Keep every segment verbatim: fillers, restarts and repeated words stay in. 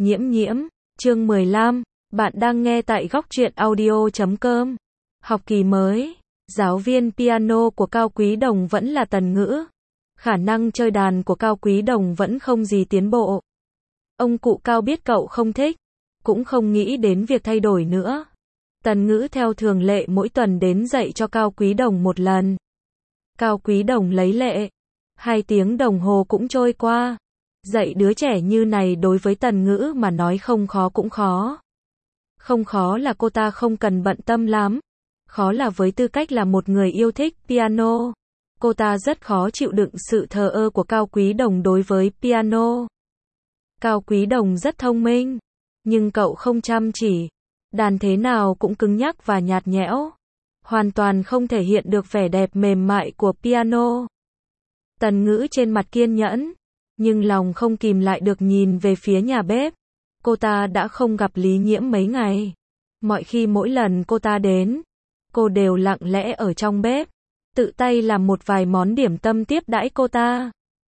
Nhiễm nhiễm, chương mười lăm, bạn đang nghe tại góc truyện audio chấm com. Học kỳ mới, giáo viên piano của Cao Quý Đồng vẫn là Tần Ngữ. Khả năng chơi đàn của Cao Quý Đồng vẫn không gì tiến bộ. Ông cụ Cao biết cậu không thích, cũng không nghĩ đến việc thay đổi nữa. Tần Ngữ theo thường lệ mỗi tuần đến dạy cho Cao Quý Đồng một lần. Cao Quý Đồng lấy lệ. Hai tiếng đồng hồ cũng trôi qua. Dạy đứa trẻ như này đối với Tần Ngữ mà nói không khó cũng khó. Không khó là cô ta không cần bận tâm lắm. Khó là với tư cách là một người yêu thích piano. Cô ta rất khó chịu đựng sự thờ ơ của Cao Quý Đồng đối với piano. Cao Quý Đồng rất thông minh, nhưng cậu không chăm chỉ. Đàn thế nào cũng cứng nhắc và nhạt nhẽo. Hoàn toàn không thể hiện được vẻ đẹp mềm mại của piano. Tần Ngữ trên mặt kiên nhẫn, nhưng lòng không kìm lại được nhìn về phía nhà bếp. Cô ta đã không gặp Lý Nhiễm mấy ngày. Mọi khi mỗi lần cô ta đến, cô đều lặng lẽ ở trong bếp, tự tay làm một vài món điểm tâm tiếp đãi cô ta.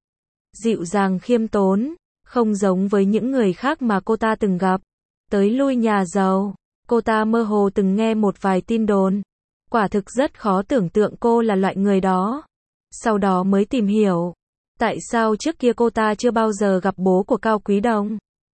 Dịu dàng khiêm tốn, không giống với những người khác mà cô ta từng gặp. Tới lui nhà giàu, cô ta mơ hồ từng nghe một vài tin đồn. Quả thực rất khó tưởng tượng cô là loại người đó. Sau đó mới tìm hiểu, tại sao trước kia cô ta chưa bao giờ gặp bố của Cao Quý Đồng.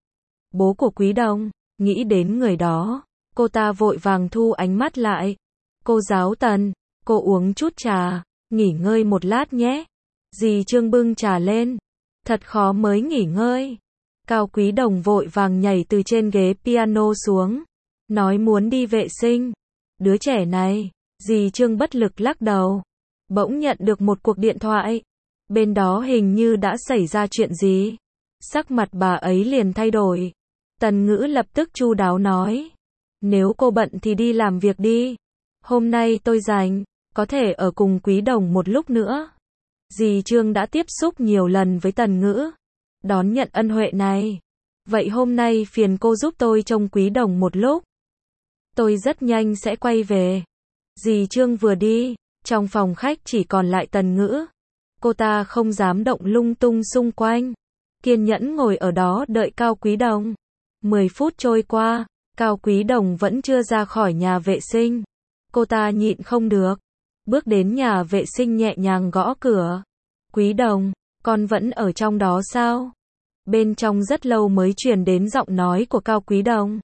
Bố của Quý Đồng, nghĩ đến người đó, cô ta vội vàng thu ánh mắt lại. Cô giáo Tần, cô uống chút trà, nghỉ ngơi một lát nhé. Dì Trương bưng trà lên. Thật khó mới nghỉ ngơi. Cao Quý Đồng vội vàng nhảy từ trên ghế piano xuống, nói muốn đi vệ sinh. Đứa trẻ này, dì Trương bất lực lắc đầu. Bỗng nhận được một cuộc điện thoại. Bên đó hình như đã xảy ra chuyện gì. Sắc mặt bà ấy liền thay đổi. Tần Ngữ lập tức chu đáo nói. Nếu cô bận thì đi làm việc đi. Hôm nay tôi rảnh, có thể ở cùng Quý Đồng một lúc nữa. Dì Trương đã tiếp xúc nhiều lần với Tần Ngữ, đón nhận ân huệ này. Vậy hôm nay phiền cô giúp tôi trông Quý Đồng một lúc. Tôi rất nhanh sẽ quay về. Dì Trương vừa đi, trong phòng khách chỉ còn lại Tần Ngữ. Cô ta không dám động lung tung xung quanh, kiên nhẫn ngồi ở đó đợi Cao Quý Đồng. mười phút trôi qua, Cao Quý Đồng vẫn chưa ra khỏi nhà vệ sinh. Cô ta nhịn không được, bước đến nhà vệ sinh nhẹ nhàng gõ cửa. Quý Đồng, con vẫn ở trong đó sao? Bên trong rất lâu mới truyền đến giọng nói của Cao Quý Đồng.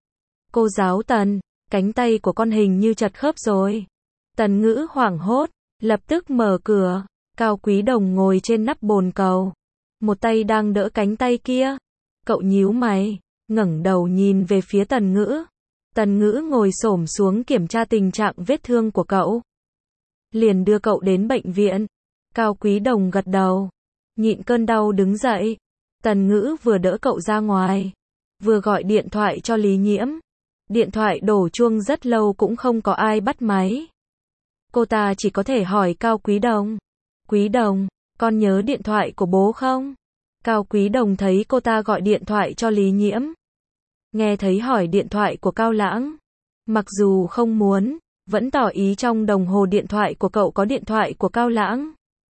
Cô giáo Tần, cánh tay của con hình như chật khớp rồi. Tần Ngữ hoảng hốt, lập tức mở cửa. Cao Quý Đồng ngồi trên nắp bồn cầu, một tay đang đỡ cánh tay kia. Cậu nhíu mày, ngẩng đầu nhìn về phía Tần Ngữ. Tần Ngữ ngồi xổm xuống kiểm tra tình trạng vết thương của cậu. Liền đưa cậu đến bệnh viện. Cao Quý Đồng gật đầu, nhịn cơn đau đứng dậy. Tần Ngữ vừa đỡ cậu ra ngoài, vừa gọi điện thoại cho Lý Nhiễm. Điện thoại đổ chuông rất lâu cũng không có ai bắt máy. Cô ta chỉ có thể hỏi Cao Quý Đồng. Quý Đồng, con nhớ điện thoại của bố không? Cao Quý Đồng thấy cô ta gọi điện thoại cho Lý Nhiễm. Nghe thấy hỏi điện thoại của Cao Lãng. Mặc dù không muốn, vẫn tỏ ý trong đồng hồ điện thoại của cậu có điện thoại của Cao Lãng.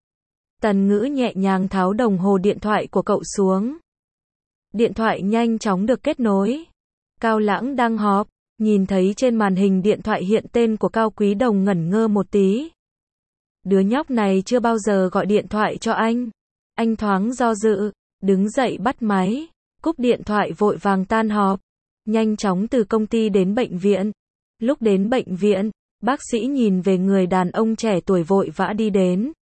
Tần Ngữ nhẹ nhàng tháo đồng hồ điện thoại của cậu xuống. Điện thoại nhanh chóng được kết nối. Cao Lãng đang họp, nhìn thấy trên màn hình điện thoại hiện tên của Cao Quý Đồng ngẩn ngơ một tí. Đứa nhóc này chưa bao giờ gọi điện thoại cho anh. Anh thoáng do dự, đứng dậy bắt máy, cúp điện thoại vội vàng tan họp. Nhanh chóng từ công ty đến bệnh viện. Lúc đến bệnh viện, bác sĩ nhìn về người đàn ông trẻ tuổi vội vã đi đến.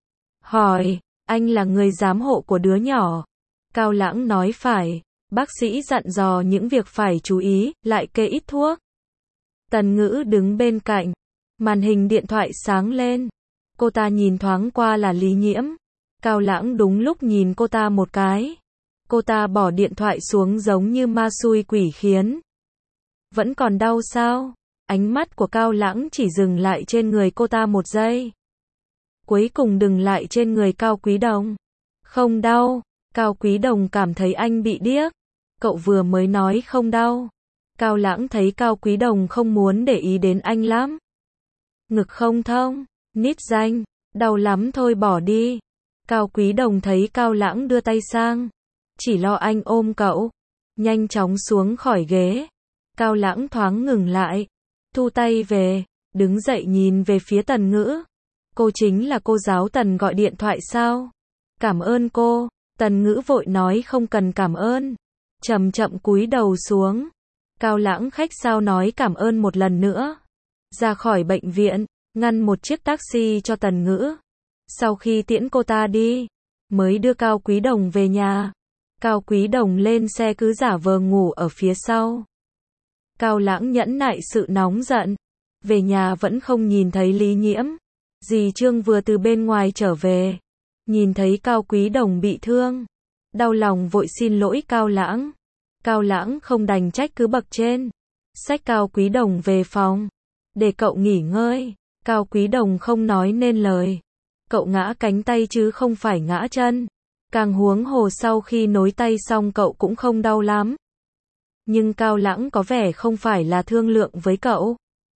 Hỏi, anh là người giám hộ của đứa nhỏ. Cao Lãng nói phải. Bác sĩ dặn dò những việc phải chú ý, lại kê ít thuốc. Tần Ngữ đứng bên cạnh. Màn hình điện thoại sáng lên. Cô ta nhìn thoáng qua là Lý Nhiễm. Cao Lãng đúng lúc nhìn cô ta một cái. Cô ta bỏ điện thoại xuống giống như ma xui quỷ khiến. Vẫn còn đau sao? Ánh mắt của Cao Lãng chỉ dừng lại trên người cô ta một giây. Cuối cùng dừng lại trên người Cao Quý Đồng. Không đau. Cao Quý Đồng cảm thấy anh bị điếc. Cậu vừa mới nói không đau. Cao Lãng thấy Cao Quý Đồng không muốn để ý đến anh lắm. Ngực không thông, nít danh, đau lắm thôi bỏ đi. Cao Quý Đồng thấy Cao Lãng đưa tay sang, chỉ lo anh ôm cậu. nhanh chóng xuống khỏi ghế. Cao Lãng thoáng ngừng lại, thu tay về, đứng dậy nhìn về phía Tần Ngữ. Cô chính là cô giáo Tần gọi điện thoại sao? Cảm ơn cô. Tần Ngữ vội nói không cần cảm ơn. Chậm chậm cúi đầu xuống. Cao Lãng khách sáo nói cảm ơn một lần nữa. Ra khỏi bệnh viện, ngăn một chiếc taxi cho Tần Ngữ. Sau khi tiễn cô ta đi, mới đưa Cao Quý Đồng về nhà. Cao Quý Đồng lên xe cứ giả vờ ngủ ở phía sau. Cao Lãng nhẫn nại sự nóng giận. Về nhà vẫn không nhìn thấy Lý Nhiễm. Dì Trương vừa từ bên ngoài trở về. Nhìn thấy Cao Quý Đồng bị thương. Đau lòng vội xin lỗi Cao Lãng. Cao Lãng không đành trách cứ bậc trên. Xách Cao Quý Đồng về phòng. Để cậu nghỉ ngơi. Cao Quý Đồng không nói nên lời. Cậu ngã cánh tay chứ không phải ngã chân. Càng huống hồ sau khi nối tay xong cậu cũng không đau lắm. Nhưng Cao Lãng có vẻ không phải là thương lượng với cậu.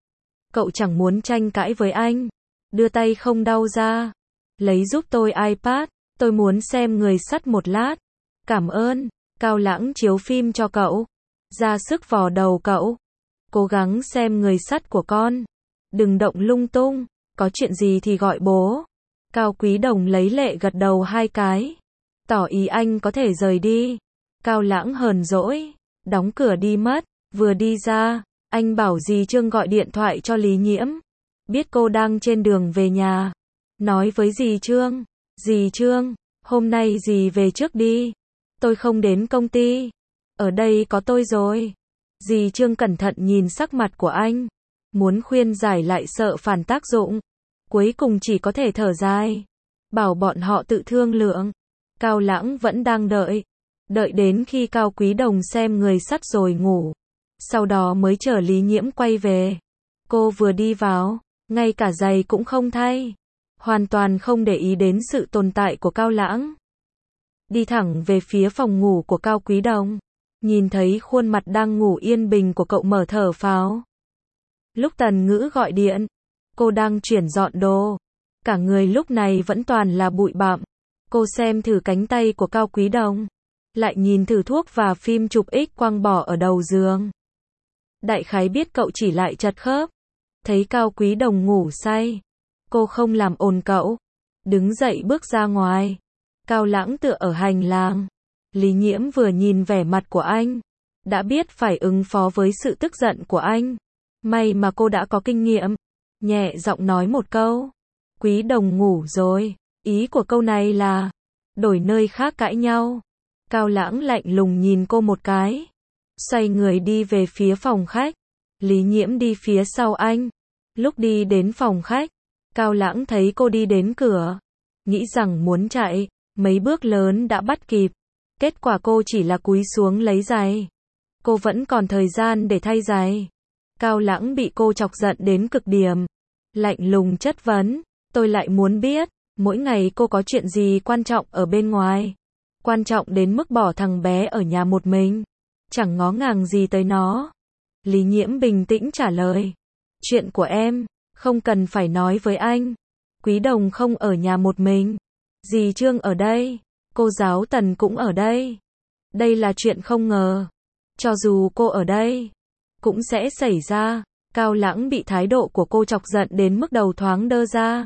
Cậu chẳng muốn tranh cãi với anh. Đưa tay không đau ra. Lấy giúp tôi iPad. Tôi muốn xem người sắt một lát. Cảm ơn. Cao Lãng chiếu phim cho cậu. Ra sức vò đầu cậu. Cố gắng xem người sắt của con. Đừng động lung tung. Có chuyện gì thì gọi bố. Cao Quý Đồng lấy lệ gật đầu hai cái. Tỏ ý anh có thể rời đi. Cao Lãng hờn dỗi. Đóng cửa đi mất. Vừa đi ra, anh bảo dì Trương gọi điện thoại cho Lý Nhiễm. Biết cô đang trên đường về nhà. Nói với dì Trương. Dì Trương, hôm nay dì về trước đi. Tôi không đến công ty. Ở đây có tôi rồi. Dì Trương cẩn thận nhìn sắc mặt của anh. Muốn khuyên giải lại sợ phản tác dụng. Cuối cùng chỉ có thể thở dài. Bảo bọn họ tự thương lượng. Cao Lãng vẫn đang đợi. Đợi đến khi Cao Quý Đồng xem người sắt rồi ngủ. Sau đó mới chở Lý Nhiễm quay về. Cô vừa đi vào, ngay cả giày cũng không thay. Hoàn toàn không để ý đến sự tồn tại của Cao Lãng. Đi thẳng về phía phòng ngủ của Cao Quý Đồng. Nhìn thấy khuôn mặt đang ngủ yên bình của cậu mở thở phào. Lúc Tần Ngữ gọi điện, cô đang chuyển dọn đồ. Cả người lúc này vẫn toàn là bụi bặm. Cô xem thử cánh tay của Cao Quý Đồng. Lại nhìn thử thuốc và phim chụp X quang bỏ ở đầu giường. Đại khái biết cậu chỉ lại chật khớp. Thấy Cao Quý Đồng ngủ say. Cô không làm ồn cậu. Đứng dậy bước ra ngoài. Cao Lãng tựa ở hành lang. Lý Nhiễm vừa nhìn vẻ mặt của anh. Đã biết phải ứng phó với sự tức giận của anh. May mà cô đã có kinh nghiệm. Nhẹ giọng nói một câu. Quý Đồng ngủ rồi. Ý của câu này là đổi nơi khác cãi nhau. Cao Lãng lạnh lùng nhìn cô một cái. Xoay người đi về phía phòng khách. Lý Nhiễm đi phía sau anh. Lúc đi đến phòng khách, Cao Lãng thấy cô đi đến cửa. Nghĩ rằng muốn chạy, mấy bước lớn đã bắt kịp. Kết quả cô chỉ là cúi xuống lấy giày. Cô vẫn còn thời gian để thay giày. Cao Lãng bị cô chọc giận đến cực điểm. Lạnh lùng chất vấn. Tôi lại muốn biết, mỗi ngày cô có chuyện gì quan trọng ở bên ngoài. Quan trọng đến mức bỏ thằng bé ở nhà một mình. Chẳng ngó ngàng gì tới nó. Lý Nhiễm bình tĩnh trả lời. Chuyện của em, không cần phải nói với anh. Quý Đồng không ở nhà một mình. Dì Trương ở đây. Cô giáo Tần cũng ở đây. Đây là chuyện không ngờ. Cho dù cô ở đây, cũng sẽ xảy ra. Cao Lãng bị thái độ của cô chọc giận đến mức đầu thoáng đơ ra.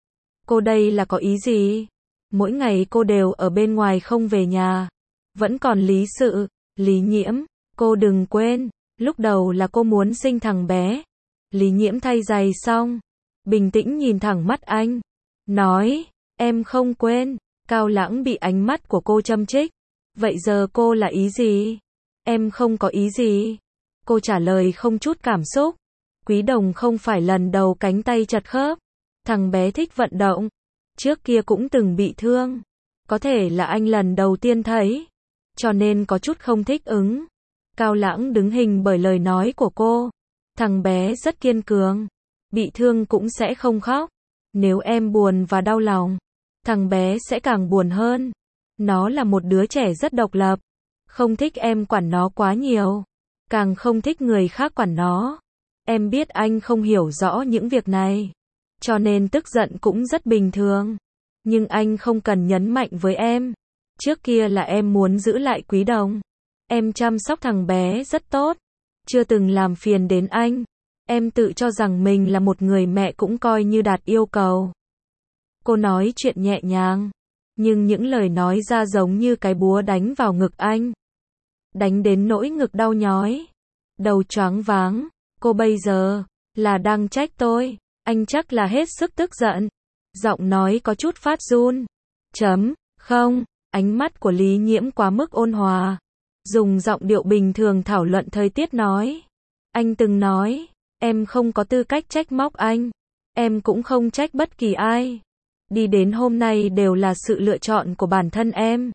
Cô đây là có ý gì? Mỗi ngày cô đều ở bên ngoài không về nhà. Vẫn còn lý sự. Lý Nhiễm, cô đừng quên. Lúc đầu là cô muốn sinh thằng bé. Lý Nhiễm thay giày xong. Bình tĩnh nhìn thẳng mắt anh. Nói, em không quên. Cao Lãng bị ánh mắt của cô châm chích. Vậy giờ cô là ý gì? Em không có ý gì. Cô trả lời không chút cảm xúc. Quý Đồng không phải lần đầu cánh tay chật khớp. Thằng bé thích vận động. Trước kia cũng từng bị thương. Có thể là anh lần đầu tiên thấy. Cho nên có chút không thích ứng. Cao Lãng đứng hình bởi lời nói của cô. Thằng bé rất kiên cường. Bị thương cũng sẽ không khóc. Nếu em buồn và đau lòng, thằng bé sẽ càng buồn hơn. Nó là một đứa trẻ rất độc lập. Không thích em quản nó quá nhiều. Càng không thích người khác quản nó. Em biết anh không hiểu rõ những việc này. Cho nên tức giận cũng rất bình thường. Nhưng anh không cần nhấn mạnh với em. Trước kia là em muốn giữ lại Quý Đồng. Em chăm sóc thằng bé rất tốt, chưa từng làm phiền đến anh. Em tự cho rằng mình là một người mẹ cũng coi như đạt yêu cầu. Cô nói chuyện nhẹ nhàng, nhưng những lời nói ra giống như cái búa đánh vào ngực anh. Đánh đến nỗi ngực đau nhói, đầu choáng váng. Cô bây giờ là đang trách tôi, anh chắc là hết sức tức giận. Giọng nói có chút phát run. Chấm, không, ánh mắt của Lý Nhiễm quá mức ôn hòa, dùng giọng điệu bình thường thảo luận thời tiết nói. Anh từng nói, em không có tư cách trách móc anh, em cũng không trách bất kỳ ai. Đi đến hôm nay đều là sự lựa chọn của bản thân em.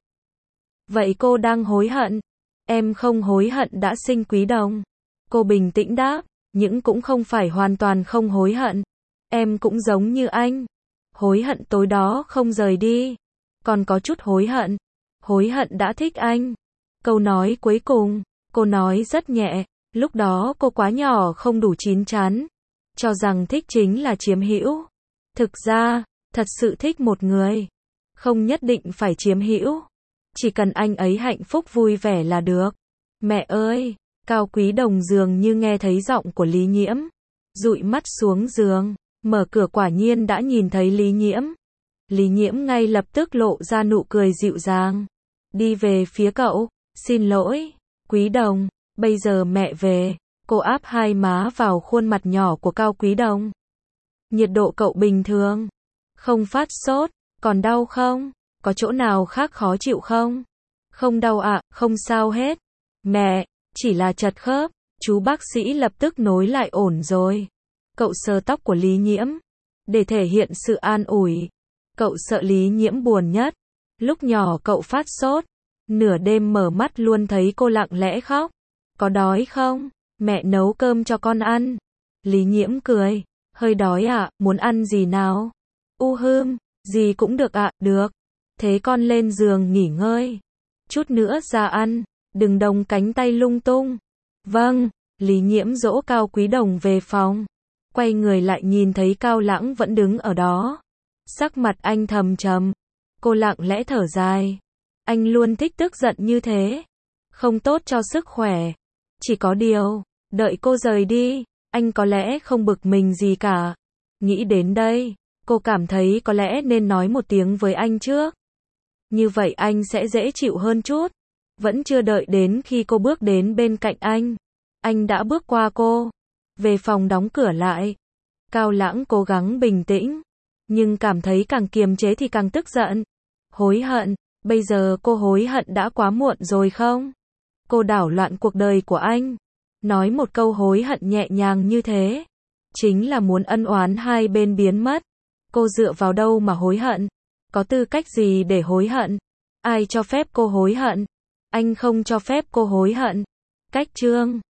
Vậy cô đang hối hận? Em không hối hận đã sinh Quý Đồng. Cô bình tĩnh đáp, nhưng cũng không phải hoàn toàn không hối hận. Em cũng giống như anh. Hối hận tối đó không rời đi. Còn có chút hối hận. Hối hận đã thích anh. Câu nói cuối cùng, cô nói rất nhẹ. Lúc đó cô quá nhỏ không đủ chín chắn. Cho rằng thích chính là chiếm hữu. Thực ra, thật sự thích một người, không nhất định phải chiếm hữu. Chỉ cần anh ấy hạnh phúc vui vẻ là được. Mẹ ơi! Cao Quý Đồng dường như nghe thấy giọng của Lý Nhiễm. Dụi mắt xuống giường, mở cửa quả nhiên đã nhìn thấy Lý Nhiễm. Lý Nhiễm ngay lập tức lộ ra nụ cười dịu dàng. Đi về phía cậu, xin lỗi, Quý Đồng, bây giờ mẹ về. Cô áp hai má vào khuôn mặt nhỏ của Cao Quý Đồng. Nhiệt độ cậu bình thường, không phát sốt, còn đau không? Có chỗ nào khác khó chịu không? Không đau ạ, à, không sao hết. Mẹ, chỉ là chật khớp. Chú bác sĩ lập tức nối lại ổn rồi. Cậu sờ tóc của Lý Nhiễm, để thể hiện sự an ủi. Cậu sợ Lý Nhiễm buồn nhất. Lúc nhỏ cậu phát sốt, nửa đêm mở mắt luôn thấy cô lặng lẽ khóc. Có đói không? Mẹ nấu cơm cho con ăn. Lý Nhiễm cười, hơi đói ạ, à, muốn ăn gì nào? U hưm, gì cũng được ạ, à, được. Thế con lên giường nghỉ ngơi. Chút nữa ra ăn, đừng đồng cánh tay lung tung. Vâng, Lý Nhiễm dỗ Cao Quý Đồng về phòng. Quay người lại nhìn thấy Cao Lãng vẫn đứng ở đó. Sắc mặt anh thầm trầm. Cô lặng lẽ thở dài. Anh luôn thích tức giận như thế. Không tốt cho sức khỏe. Chỉ có điều, đợi cô rời đi, anh có lẽ không bực mình gì cả. Nghĩ đến đây, cô cảm thấy có lẽ nên nói một tiếng với anh trước. Như vậy anh sẽ dễ chịu hơn chút. Vẫn chưa đợi đến khi cô bước đến bên cạnh anh. Anh đã bước qua cô. Về phòng đóng cửa lại. Cao Lãng cố gắng bình tĩnh. Nhưng cảm thấy càng kiềm chế thì càng tức giận. Hối hận. Bây giờ cô hối hận đã quá muộn rồi không? Cô đảo loạn cuộc đời của anh. Nói một câu hối hận nhẹ nhàng như thế. Chính là muốn ân oán hai bên biến mất. Cô dựa vào đâu mà hối hận? Có tư cách gì để hối hận? Ai cho phép cô hối hận? Anh không cho phép cô hối hận. Cách chương